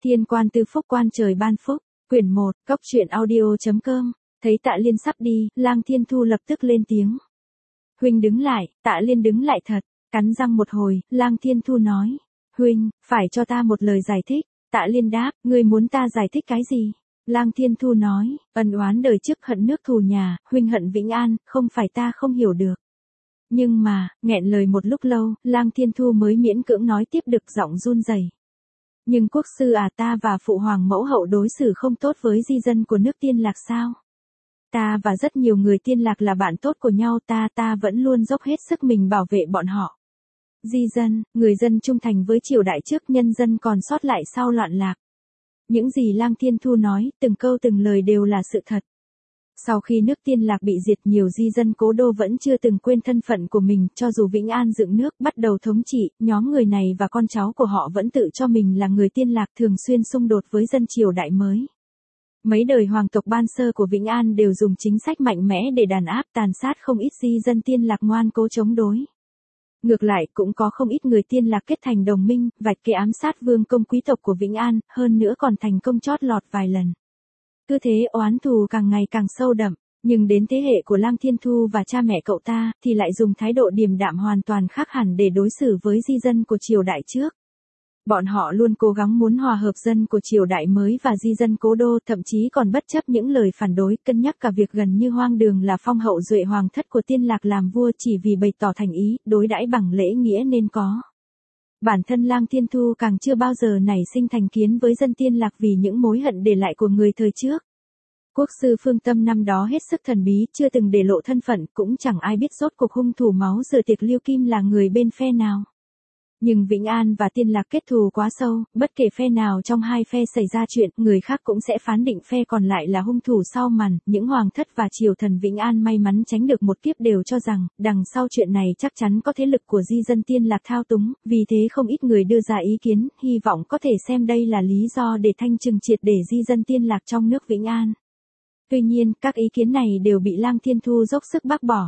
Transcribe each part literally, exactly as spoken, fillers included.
Thiên quan tư phúc quan trời ban phúc, quyển một, cốc truyện audio.com, thấy Tạ Liên sắp đi, Lang Thiên Thu lập tức lên tiếng. Huynh đứng lại, Tạ Liên đứng lại thật, cắn răng một hồi, Lang Thiên Thu nói, huynh, phải cho ta một lời giải thích. Tạ Liên đáp, ngươi muốn ta giải thích cái gì? Lang Thiên Thu nói, ân oán đời trước hận nước thù nhà, huynh hận Vĩnh An, không phải ta không hiểu được. Nhưng mà, nghẹn lời một lúc lâu, Lang Thiên Thu mới miễn cưỡng nói tiếp được, giọng run rẩy. Nhưng quốc sư à, ta và phụ hoàng mẫu hậu đối xử không tốt với di dân của nước Tiên Lạc sao? Ta và rất nhiều người Tiên Lạc là bạn tốt của nhau, ta ta vẫn luôn dốc hết sức mình bảo vệ bọn họ. Di dân, người dân trung thành với triều đại trước, nhân dân còn sót lại sau loạn lạc. Những gì Lang Thiên Thu nói, từng câu từng lời đều là sự thật. Sau khi nước Tiên Lạc bị diệt, nhiều di dân cố đô vẫn chưa từng quên thân phận của mình, cho dù Vĩnh An dựng nước bắt đầu thống trị, nhóm người này và con cháu của họ vẫn tự cho mình là người Tiên Lạc, thường xuyên xung đột với dân triều đại mới. Mấy đời hoàng tộc ban sơ của Vĩnh An đều dùng chính sách mạnh mẽ để đàn áp tàn sát không ít di dân Tiên Lạc ngoan cố chống đối. Ngược lại cũng có không ít người Tiên Lạc kết thành đồng minh, vạch kê ám sát vương công quý tộc của Vĩnh An, hơn nữa còn thành công chót lọt vài lần. Cứ thế oán thù càng ngày càng sâu đậm, nhưng đến thế hệ của Lang Thiên Thu và cha mẹ cậu ta, thì lại dùng thái độ điềm đạm hoàn toàn khác hẳn để đối xử với di dân của triều đại trước. Bọn họ luôn cố gắng muốn hòa hợp dân của triều đại mới và di dân cố đô, thậm chí còn bất chấp những lời phản đối, cân nhắc cả việc gần như hoang đường là phong hậu duệ hoàng thất của Tiên Lạc làm vua, chỉ vì bày tỏ thành ý, đối đãi bằng lễ nghĩa nên có. Bản thân Lang Thiên Thu càng chưa bao giờ nảy sinh thành kiến với dân Tiên Lạc vì những mối hận để lại của người thời trước. Quốc sư Phương Tâm năm đó hết sức thần bí, chưa từng để lộ thân phận, cũng chẳng ai biết rốt cuộc hung thủ máu rửa tiệc Liêu Kim là người bên phe nào. Nhưng Vĩnh An và Tiên Lạc kết thù quá sâu, bất kể phe nào trong hai phe xảy ra chuyện, người khác cũng sẽ phán định phe còn lại là hung thủ sau màn. Những hoàng thất và triều thần Vĩnh An may mắn tránh được một kiếp đều cho rằng, đằng sau chuyện này chắc chắn có thế lực của di dân Tiên Lạc thao túng, vì thế không ít người đưa ra ý kiến, hy vọng có thể xem đây là lý do để thanh trừng triệt để di dân Tiên Lạc trong nước Vĩnh An. Tuy nhiên, các ý kiến này đều bị Lang Thiên Thu dốc sức bác bỏ.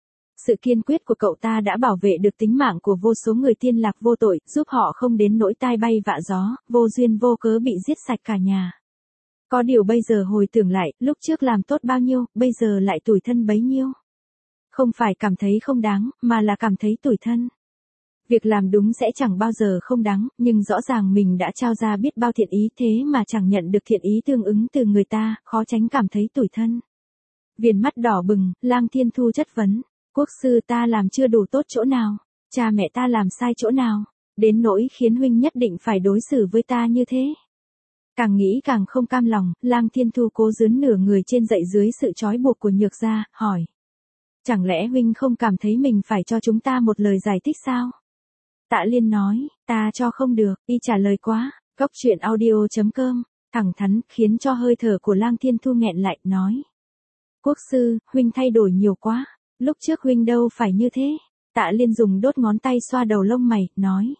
Sự kiên quyết của cậu ta đã bảo vệ được tính mạng của vô số người Tiên Lạc vô tội, giúp họ không đến nỗi tai bay vạ gió, vô duyên vô cớ bị giết sạch cả nhà. Có điều bây giờ hồi tưởng lại, lúc trước làm tốt bao nhiêu, bây giờ lại tủi thân bấy nhiêu. Không phải cảm thấy không đáng, mà là cảm thấy tủi thân. Việc làm đúng sẽ chẳng bao giờ không đáng, nhưng rõ ràng mình đã trao ra biết bao thiện ý, thế mà chẳng nhận được thiện ý tương ứng từ người ta, khó tránh cảm thấy tủi thân. Viền mắt đỏ bừng, Lang Thiên Thu chất vấn. Quốc sư, ta làm chưa đủ tốt chỗ nào? Cha mẹ ta làm sai chỗ nào? Đến nỗi khiến huynh nhất định phải đối xử với ta như thế. Càng nghĩ càng không cam lòng, Lang Thiên Thu cố dướn nửa người trên dậy dưới sự trói buộc của Nhược gia, hỏi. Chẳng lẽ huynh không cảm thấy mình phải cho chúng ta một lời giải thích sao? Tạ Liên nói, ta cho không được, y trả lời quá. Cốc truyện audio.com, thẳng thắn, khiến cho hơi thở của Lang Thiên Thu nghẹn lại, nói. Quốc sư, huynh thay đổi nhiều quá. Lúc trước huynh đâu phải như thế. Tạ Liên dùng đốt ngón tay xoa đầu lông mày, nói.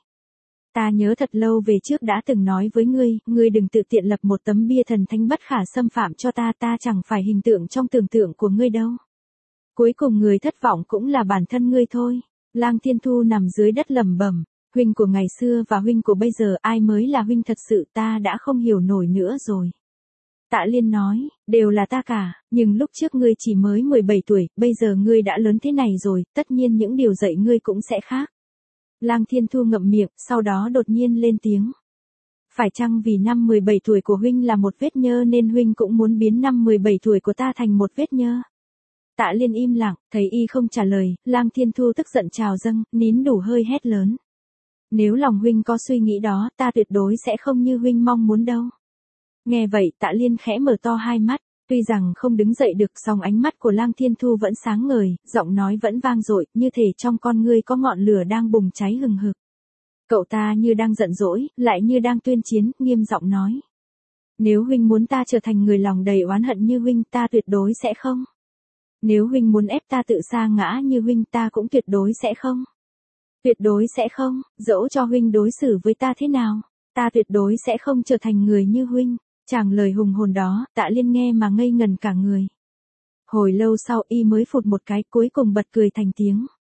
Ta nhớ thật lâu về trước đã từng nói với ngươi, ngươi đừng tự tiện lập một tấm bia thần thánh bất khả xâm phạm cho ta, ta chẳng phải hình tượng trong tưởng tượng của ngươi đâu. Cuối cùng người thất vọng cũng là bản thân ngươi thôi. Lang Thiên Thu nằm dưới đất lẩm bẩm, huynh của ngày xưa và huynh của bây giờ, ai mới là huynh thật sự, ta đã không hiểu nổi nữa rồi. Tạ Liên nói, đều là ta cả, nhưng lúc trước ngươi chỉ mới mười bảy tuổi, bây giờ ngươi đã lớn thế này rồi, tất nhiên những điều dạy ngươi cũng sẽ khác. Lang Thiên Thu ngậm miệng, sau đó đột nhiên lên tiếng. Phải chăng vì năm mười bảy tuổi của huynh là một vết nhơ nên huynh cũng muốn biến năm mười bảy tuổi của ta thành một vết nhơ? Tạ Liên im lặng, thấy y không trả lời, Lang Thiên Thu tức giận trào dâng, nín đủ hơi hét lớn. Nếu lòng huynh có suy nghĩ đó, ta tuyệt đối sẽ không như huynh mong muốn đâu. Nghe vậy, Tạ Liên khẽ mở to hai mắt, tuy rằng không đứng dậy được, song ánh mắt của Lang Thiên Thu vẫn sáng ngời, giọng nói vẫn vang dội, như thể trong con ngươi có ngọn lửa đang bùng cháy hừng hực. Cậu ta như đang giận dỗi, lại như đang tuyên chiến, nghiêm giọng nói. Nếu huynh muốn ta trở thành người lòng đầy oán hận như huynh, ta tuyệt đối sẽ không. Nếu huynh muốn ép ta tự sa ngã như huynh, ta cũng tuyệt đối sẽ không. Tuyệt đối sẽ không, dẫu cho huynh đối xử với ta thế nào, ta tuyệt đối sẽ không trở thành người như huynh. Chàng lời hùng hồn đó, Tạ Liên nghe mà ngây ngần cả người. Hồi lâu sau y mới phụt một cái, cuối cùng bật cười thành tiếng.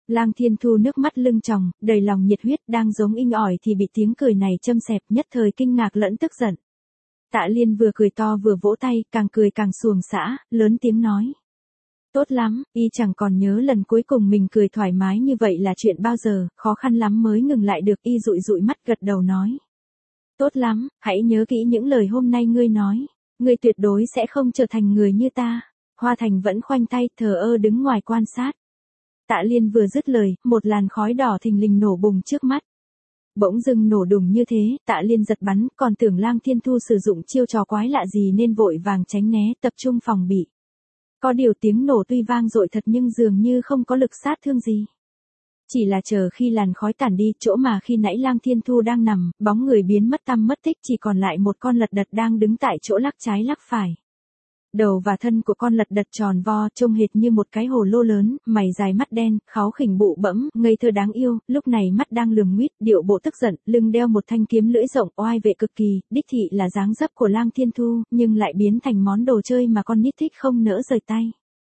Lang Thiên Thu nước mắt lưng tròng, đầy lòng nhiệt huyết đang giống inh ỏi thì bị tiếng cười này châm xẹp, nhất thời kinh ngạc lẫn tức giận. Tạ Liên vừa cười to vừa vỗ tay, càng cười càng xuồng xã, lớn tiếng nói. Tốt lắm, y chẳng còn nhớ lần cuối cùng mình cười thoải mái như vậy là chuyện bao giờ, khó khăn lắm mới ngừng lại được, y dụi dụi mắt gật đầu nói. Tốt lắm, hãy nhớ kỹ những lời hôm nay ngươi nói, ngươi tuyệt đối sẽ không trở thành người như ta. Hoa Thành vẫn khoanh tay, thờ ơ đứng ngoài quan sát. Tạ Liên vừa dứt lời, một làn khói đỏ thình lình nổ bùng trước mắt. Bỗng dưng nổ đùng như thế, Tạ Liên giật bắn, còn tưởng Lang Thiên Thu sử dụng chiêu trò quái lạ gì nên vội vàng tránh né, tập trung phòng bị. Có điều tiếng nổ tuy vang dội thật nhưng dường như không có lực sát thương gì. Chỉ là chờ khi làn khói tản đi, chỗ mà khi nãy Lang Thiên Thu đang nằm, bóng người biến mất tăm mất tích, chỉ còn lại một con lật đật đang đứng tại chỗ lắc trái lắc phải. Đầu và thân của con lật đật tròn vo, trông hệt như một cái hồ lô lớn, mày dài mắt đen, kháu khỉnh bụ bẫm, ngây thơ đáng yêu, lúc này mắt đang lườm nguýt, điệu bộ tức giận, lưng đeo một thanh kiếm lưỡi rộng, oai vệ cực kỳ, đích thị là dáng dấp của Lang Thiên Thu, nhưng lại biến thành món đồ chơi mà con nít thích không nỡ rời tay.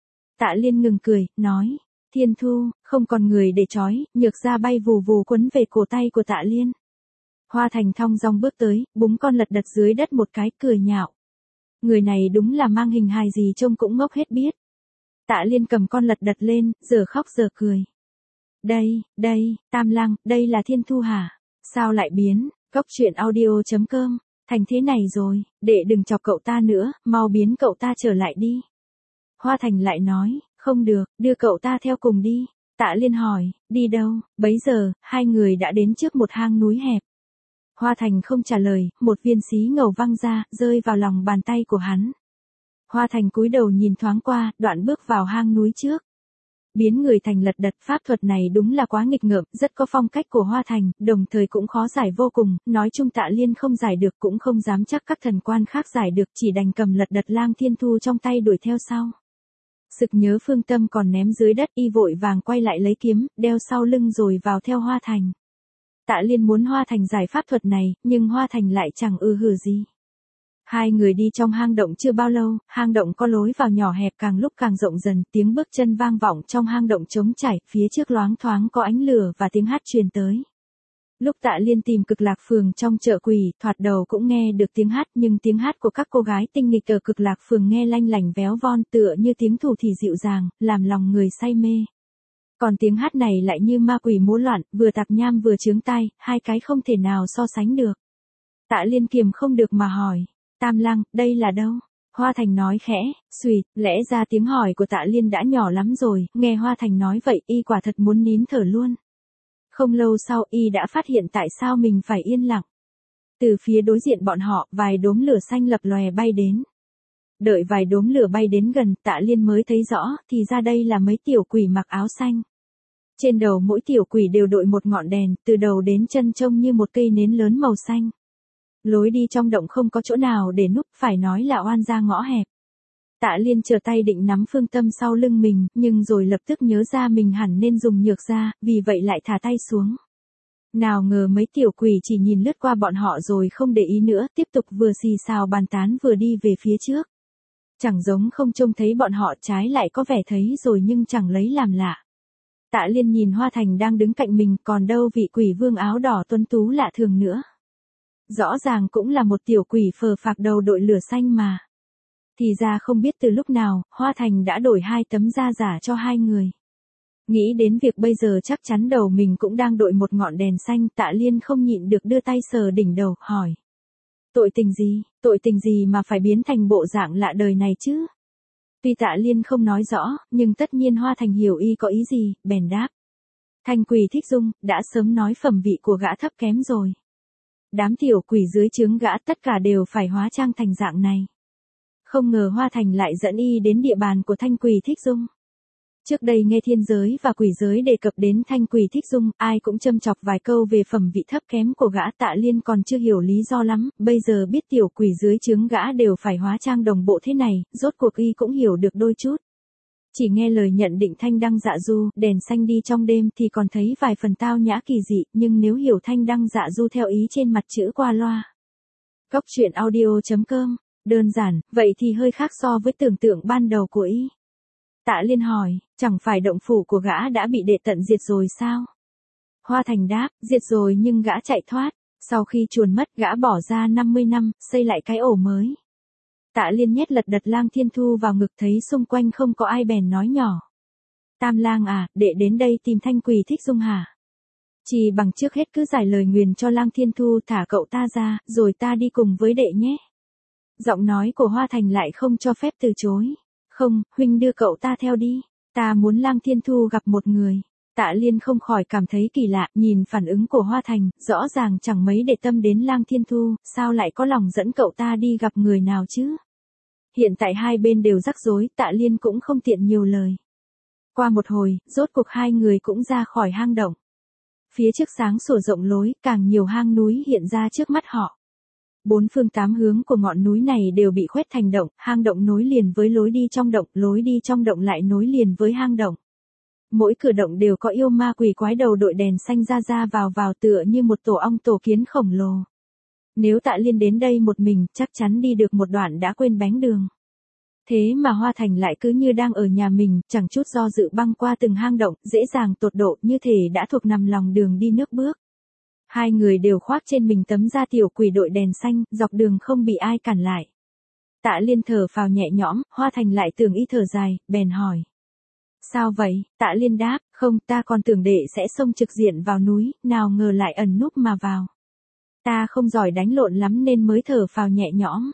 Tạ Liên ngừng cười, nói, Thiên Thu, không còn người để trói, nhược ra bay vù vù quấn về cổ tay của Tạ Liên. Hoa Thành thong dong bước tới, búng con lật đật dưới đất một cái, cười nhạo. Người này đúng là mang hình hài gì trông cũng ngốc hết biết. Tạ Liên cầm con lật đật lên, giờ khóc giờ cười. Đây, đây, Tam Lăng, đây là Thiên Thu hả? Sao lại biến? Cốc truyện audio chấm com, thành thế này rồi, để đừng chọc cậu ta nữa, mau biến cậu ta trở lại đi. Hoa Thành lại nói, không được, đưa cậu ta theo cùng đi. Tạ Liên hỏi, đi đâu? Bấy giờ, hai người đã đến trước một hang núi hẹp. Hoa Thành không trả lời, một viên xí ngầu văng ra, rơi vào lòng bàn tay của hắn. Hoa Thành cúi đầu nhìn thoáng qua, đoạn bước vào hang núi trước. Biến người thành lật đật, pháp thuật này đúng là quá nghịch ngợm, rất có phong cách của Hoa Thành, đồng thời cũng khó giải vô cùng, nói chung Tạ Liên không giải được cũng không dám chắc các thần quan khác giải được, chỉ đành cầm lật đật Lang Thiên Thu trong tay đuổi theo sau. Sực nhớ phương tâm còn ném dưới đất, y vội vàng quay lại lấy kiếm, đeo sau lưng rồi vào theo Hoa Thành. Tạ Liên muốn Hoa Thành giải pháp thuật này, nhưng Hoa Thành lại chẳng ư hử gì. Hai người đi trong hang động chưa bao lâu, hang động có lối vào nhỏ hẹp càng lúc càng rộng dần, tiếng bước chân vang vọng trong hang động trống trải, phía trước loáng thoáng có ánh lửa và tiếng hát truyền tới. Lúc Tạ Liên tìm Cực Lạc Phường trong chợ quỷ, thoạt đầu cũng nghe được tiếng hát, nhưng tiếng hát của các cô gái tinh nghịch ở Cực Lạc Phường nghe lanh lảnh véo von, tựa như tiếng thủ thỉ dịu dàng, làm lòng người say mê. Còn tiếng hát này lại như ma quỷ múa loạn, vừa tạp nham vừa chướng tai, hai cái không thể nào so sánh được. Tạ Liên kiềm không được mà hỏi, Tam Lăng, đây là đâu? Hoa Thành nói khẽ, xuỵt, lẽ ra tiếng hỏi của Tạ Liên đã nhỏ lắm rồi, nghe Hoa Thành nói vậy, y quả thật muốn nín thở luôn. Không lâu sau, y đã phát hiện tại sao mình phải yên lặng. Từ phía đối diện bọn họ, vài đốm lửa xanh lập lòe bay đến. Đợi vài đốm lửa bay đến gần, Tạ Liên mới thấy rõ, thì ra đây là mấy tiểu quỷ mặc áo xanh. Trên đầu mỗi tiểu quỷ đều đội một ngọn đèn, từ đầu đến chân trông như một cây nến lớn màu xanh. Lối đi trong động không có chỗ nào để núp, phải nói là oan ra ngõ hẹp. Tạ Liên trở tay định nắm phương tâm sau lưng mình, nhưng rồi lập tức nhớ ra mình hẳn nên dùng nhược ra, vì vậy lại thả tay xuống. Nào ngờ mấy tiểu quỷ chỉ nhìn lướt qua bọn họ rồi không để ý nữa, tiếp tục vừa xì xào bàn tán vừa đi về phía trước. Chẳng giống không trông thấy bọn họ, trái lại có vẻ thấy rồi nhưng chẳng lấy làm lạ. Tạ Liên nhìn Hoa Thành đang đứng cạnh mình, còn đâu vị quỷ vương áo đỏ tuấn tú lạ thường nữa. Rõ ràng cũng là một tiểu quỷ phờ phạc đầu đội lửa xanh mà. Thì ra không biết từ lúc nào, Hoa Thành đã đổi hai tấm da giả cho hai người. Nghĩ đến việc bây giờ chắc chắn đầu mình cũng đang đội một ngọn đèn xanh, Tạ Liên không nhịn được đưa tay sờ đỉnh đầu, hỏi. Tội tình gì, tội tình gì mà phải biến thành bộ dạng lạ đời này chứ? Tuy Tạ Liên không nói rõ, nhưng tất nhiên Hoa Thành hiểu y có ý gì, bèn đáp. Thanh quỷ thích dung, đã sớm nói phẩm vị của gã thấp kém rồi. Đám tiểu quỷ dưới trướng gã tất cả đều phải hóa trang thành dạng này. Không ngờ Hoa Thành lại dẫn y đến địa bàn của Thanh quỷ thích dung. Trước đây nghe thiên giới và quỷ giới đề cập đến Thanh quỷ thích dung, ai cũng châm chọc vài câu về phẩm vị thấp kém của gã. Tạ Liên còn chưa hiểu lý do lắm, bây giờ biết tiểu quỷ dưới trướng gã đều phải hóa trang đồng bộ thế này, rốt cuộc y cũng hiểu được đôi chút. Chỉ nghe lời nhận định thanh đăng dạ du, đèn xanh đi trong đêm thì còn thấy vài phần tao nhã kỳ dị, nhưng nếu hiểu thanh đăng dạ du theo ý trên mặt chữ qua loa. Cốc truyện audio chấm com, đơn giản, vậy thì hơi khác so với tưởng tượng ban đầu của y. Tạ Liên hỏi, chẳng phải động phủ của gã đã bị đệ tận diệt rồi sao? Hoa Thành đáp, diệt rồi nhưng gã chạy thoát. Sau khi chuồn mất gã bỏ ra năm mươi năm, xây lại cái ổ mới. Tạ Liên nhét lật đật Lang Thiên Thu vào ngực, thấy xung quanh không có ai bèn nói nhỏ. Tam lang à, đệ đến đây tìm Thanh Quỳ Thích Dung hả? Chỉ bằng trước hết cứ giải lời nguyền cho Lang Thiên Thu thả cậu ta ra, rồi ta đi cùng với đệ nhé. Giọng nói của Hoa Thành lại không cho phép từ chối. Không, huynh đưa cậu ta theo đi. Ta muốn Lang Thiên Thu gặp một người. Tạ Liên không khỏi cảm thấy kỳ lạ, nhìn phản ứng của Hoa Thành, rõ ràng chẳng mấy để tâm đến Lang Thiên Thu, sao lại có lòng dẫn cậu ta đi gặp người nào chứ? Hiện tại hai bên đều rắc rối, Tạ Liên cũng không tiện nhiều lời. Qua một hồi, rốt cuộc hai người cũng ra khỏi hang động. Phía trước sáng sủa rộng lối, càng nhiều hang núi hiện ra trước mắt họ. Bốn phương tám hướng của ngọn núi này đều bị khoét thành động, hang động nối liền với lối đi trong động, lối đi trong động lại nối liền với hang động. Mỗi cửa động đều có yêu ma quỷ quái đầu đội đèn xanh ra ra vào vào tựa như một tổ ong tổ kiến khổng lồ. Nếu Tạ Liên đến đây một mình, chắc chắn đi được một đoạn đã quên bánh đường. Thế mà Hoa Thành lại cứ như đang ở nhà mình, chẳng chút do dự băng qua từng hang động, dễ dàng tột độ như thể đã thuộc nằm lòng đường đi nước bước. Hai người đều khoác trên mình tấm da tiểu quỷ đội đèn xanh, dọc đường không bị ai cản lại. Tạ Liên thở phào nhẹ nhõm, Hoa Thành lại tưởng y thở dài, bèn hỏi. Sao vậy? Tạ Liên đáp, không, ta còn tưởng đệ sẽ xông trực diện vào núi, nào ngờ lại ẩn núp mà vào. Ta không giỏi đánh lộn lắm nên mới thở phào nhẹ nhõm.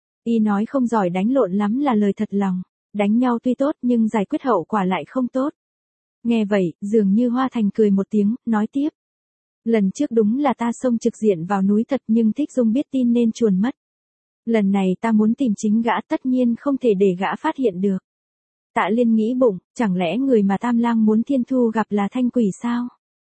Y nói không giỏi đánh lộn lắm là lời thật lòng, đánh nhau tuy tốt nhưng giải quyết hậu quả lại không tốt. Nghe vậy, dường như Hoa Thành cười một tiếng, nói tiếp. Lần trước đúng là ta xông trực diện vào núi thật nhưng Thích Dung biết tin nên chuồn mất. Lần này ta muốn tìm chính gã, tất nhiên không thể để gã phát hiện được. Tạ Liên nghĩ bụng, chẳng lẽ người mà Tam Lang muốn Thiên Thu gặp là Thanh Quỷ sao?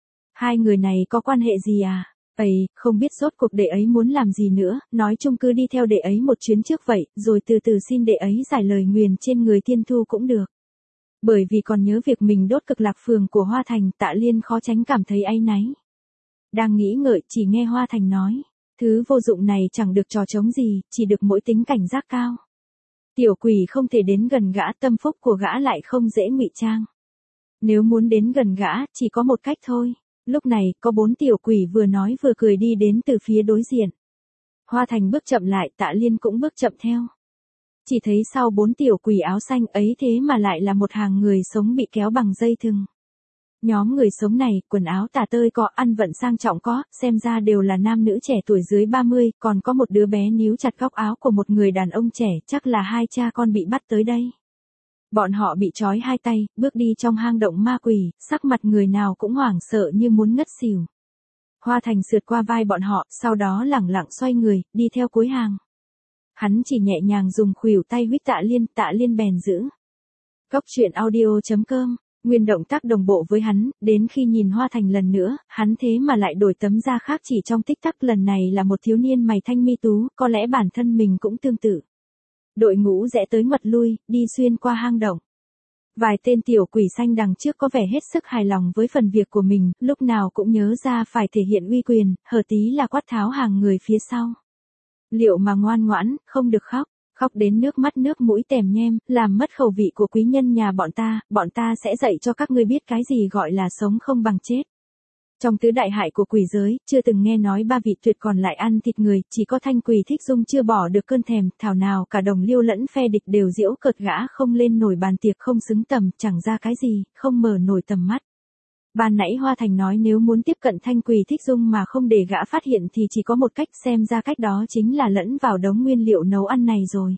Hai người này có quan hệ gì à? Ây, không biết rốt cuộc đệ ấy muốn làm gì nữa, nói chung cứ đi theo đệ ấy một chuyến trước vậy, rồi từ từ xin đệ ấy giải lời nguyền trên người Thiên Thu cũng được. Bởi vì còn nhớ việc mình đốt Cực Lạc Phường của Hoa Thành, Tạ Liên khó tránh cảm thấy áy náy. Đang nghĩ ngợi, chỉ nghe Hoa Thành nói, thứ vô dụng này chẳng được trò trống gì, chỉ được mỗi tính cảnh giác cao. Tiểu quỷ không thể đến gần gã, tâm phúc của gã lại không dễ ngụy trang. Nếu muốn đến gần gã, chỉ có một cách thôi. Lúc này, có bốn tiểu quỷ vừa nói vừa cười đi đến từ phía đối diện. Hoa Thành bước chậm lại, Tạ Liên cũng bước chậm theo. Chỉ thấy sau bốn tiểu quỷ áo xanh ấy thế mà lại là một hàng người sống bị kéo bằng dây thừng. Nhóm người sống này, quần áo tả tơi có, ăn vận sang trọng có, xem ra đều là nam nữ trẻ tuổi dưới ba mươi, còn có một đứa bé níu chặt góc áo của một người đàn ông trẻ, chắc là hai cha con bị bắt tới đây. Bọn họ bị trói hai tay, bước đi trong hang động ma quỷ, sắc mặt người nào cũng hoảng sợ như muốn ngất xỉu. Hoa Thành sượt qua vai bọn họ, sau đó lẳng lặng xoay người, đi theo cuối hàng. Hắn chỉ nhẹ nhàng dùng khuỷu tay huýt Tạ Liên, Tạ Liên bèn giữ. Góc truyện audio chấm com, nguyên động tác đồng bộ với hắn, đến khi nhìn Hoa Thành lần nữa, hắn thế mà lại đổi tấm da khác chỉ trong tích tắc, lần này là một thiếu niên mày thanh mi tú, có lẽ bản thân mình cũng tương tự. Đội ngũ rẽ tới ngoặt lui, đi xuyên qua hang động. Vài tên tiểu quỷ xanh đằng trước có vẻ hết sức hài lòng với phần việc của mình, lúc nào cũng nhớ ra phải thể hiện uy quyền, hở tí là quát tháo hàng người phía sau. Liệu mà ngoan ngoãn, không được khóc, khóc đến nước mắt nước mũi tèm nhem, làm mất khẩu vị của quý nhân nhà bọn ta, bọn ta sẽ dạy cho các ngươi biết cái gì gọi là sống không bằng chết. Trong tứ đại hại của quỷ giới, chưa từng nghe nói ba vị tuyệt còn lại ăn thịt người, chỉ có Thanh Quỳ Thích Dung chưa bỏ được cơn thèm, thảo nào cả đồng liêu lẫn phe địch đều giễu cợt gã không lên nổi bàn tiệc, không xứng tầm, chẳng ra cái gì, không mở nổi tầm mắt. Ban nãy Hoa Thành nói nếu muốn tiếp cận Thanh Quỳ Thích Dung mà không để gã phát hiện thì chỉ có một cách, xem ra cách đó chính là lẫn vào đống nguyên liệu nấu ăn này rồi.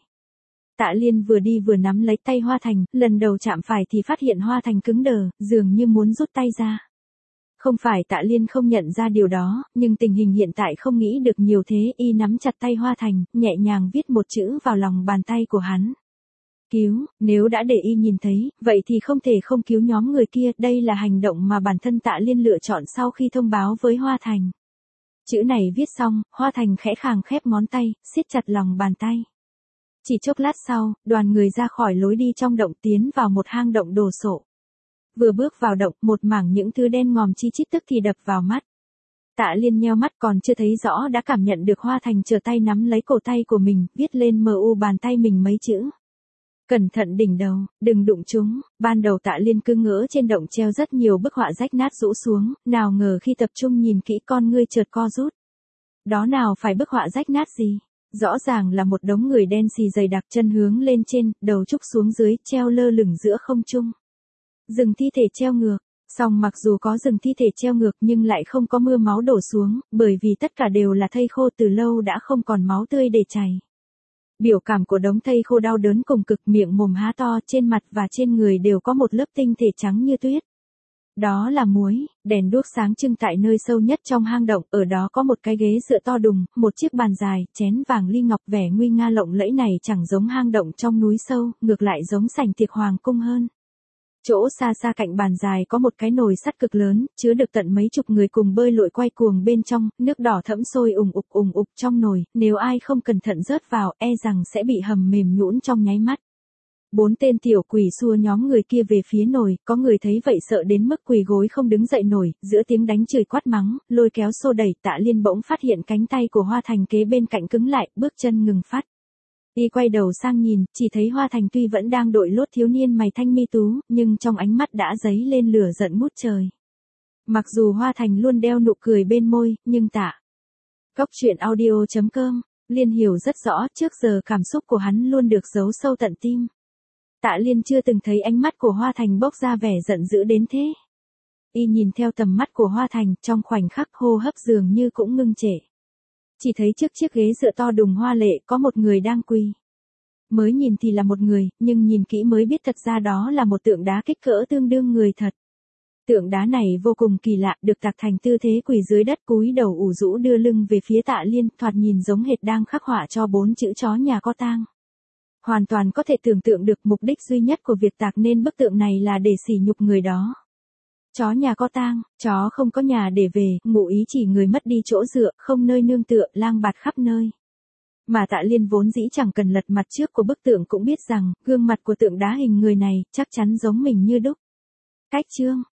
Tạ Liên vừa đi vừa nắm lấy tay Hoa Thành, lần đầu chạm phải thì phát hiện Hoa Thành cứng đờ, dường như muốn rút tay ra. Không phải Tạ Liên không nhận ra điều đó, nhưng tình hình hiện tại không nghĩ được nhiều thế, y nắm chặt tay Hoa Thành, nhẹ nhàng viết một chữ vào lòng bàn tay của hắn. Cứu, nếu đã để y nhìn thấy, vậy thì không thể không cứu nhóm người kia, đây là hành động mà bản thân Tạ Liên lựa chọn sau khi thông báo với Hoa Thành. Chữ này viết xong, Hoa Thành khẽ khàng khép ngón tay, siết chặt lòng bàn tay. Chỉ chốc lát sau, đoàn người ra khỏi lối đi trong động tiến vào một hang động đồ sộ. Vừa bước vào động, một mảng những thứ đen ngòm chi chít tức thì đập vào mắt. Tạ Liên nheo mắt còn chưa thấy rõ đã cảm nhận được Hoa Thành trở tay nắm lấy cổ tay của mình, viết lên mờ u bàn tay mình mấy chữ. Cẩn thận đỉnh đầu, đừng đụng chúng. Ban đầu Tạ Liên cứ ngỡ trên động treo rất nhiều bức họa rách nát rũ xuống, nào ngờ khi tập trung nhìn kỹ con ngươi chợt co rút. Đó nào phải bức họa rách nát gì? Rõ ràng là một đống người đen xì dày đặc, chân hướng lên trên, đầu trúc xuống dưới, treo lơ lửng giữa không trung. Rừng thi thể treo ngược. Song mặc dù có rừng thi thể treo ngược nhưng lại không có mưa máu đổ xuống, bởi vì tất cả đều là thây khô từ lâu đã không còn máu tươi để chảy. Biểu cảm của đống thây khô đau đớn cùng cực, miệng mồm há to, trên mặt và trên người đều có một lớp tinh thể trắng như tuyết. Đó là muối. Đèn đuốc sáng trưng tại nơi sâu nhất trong hang động, ở đó có một cái ghế dựa to đùng, một chiếc bàn dài, chén vàng ly ngọc, vẻ nguy nga lộng lẫy này chẳng giống hang động trong núi sâu, ngược lại giống sảnh tiệc hoàng cung hơn. Chỗ xa xa cạnh bàn dài có một cái nồi sắt cực lớn, chứa được tận mấy chục người cùng bơi lội quay cuồng bên trong, nước đỏ thẫm sôi ùng ục ùng ục trong nồi, nếu ai không cẩn thận rớt vào, e rằng sẽ bị hầm mềm nhũn trong nháy mắt. Bốn tên tiểu quỷ xua nhóm người kia về phía nồi, có người thấy vậy sợ đến mức quỳ gối không đứng dậy nổi, giữa tiếng đánh chửi quát mắng, lôi kéo xô đẩy, Tạ Liên bỗng phát hiện cánh tay của Hoa Thành kế bên cạnh cứng lại, bước chân ngừng phát. Y quay đầu sang nhìn, chỉ thấy Hoa Thành tuy vẫn đang đội lốt thiếu niên mày thanh mi tú, nhưng trong ánh mắt đã dấy lên lửa giận ngút trời. Mặc dù Hoa Thành luôn đeo nụ cười bên môi, nhưng Tạ. Cốc truyện audio chấm com, Liên hiểu rất rõ, trước giờ cảm xúc của hắn luôn được giấu sâu tận tim. Tạ Liên chưa từng thấy ánh mắt của Hoa Thành bốc ra vẻ giận dữ đến thế. Y nhìn theo tầm mắt của Hoa Thành, trong khoảnh khắc hô hấp dường như cũng ngưng trệ. Chỉ thấy trước chiếc ghế dựa to đùng hoa lệ có một người đang quỳ. Mới nhìn thì là một người, nhưng nhìn kỹ mới biết thật ra đó là một tượng đá kích cỡ tương đương người thật. Tượng đá này vô cùng kỳ lạ, được tạc thành tư thế quỳ dưới đất, cúi đầu ủ rũ đưa lưng về phía Tạ Liên, thoạt nhìn giống hệt đang khắc họa cho bốn chữ chó nhà có tang. Hoàn toàn có thể tưởng tượng được mục đích duy nhất của việc tạc nên bức tượng này là để sỉ nhục người đó. Chó nhà có tang, chó không có nhà để về, ngụ ý chỉ người mất đi chỗ dựa, không nơi nương tựa, lang bạt khắp nơi. Mà Tạ Liên vốn dĩ chẳng cần lật mặt trước của bức tượng cũng biết rằng, gương mặt của tượng đá hình người này, chắc chắn giống mình như đúc. Cách chương,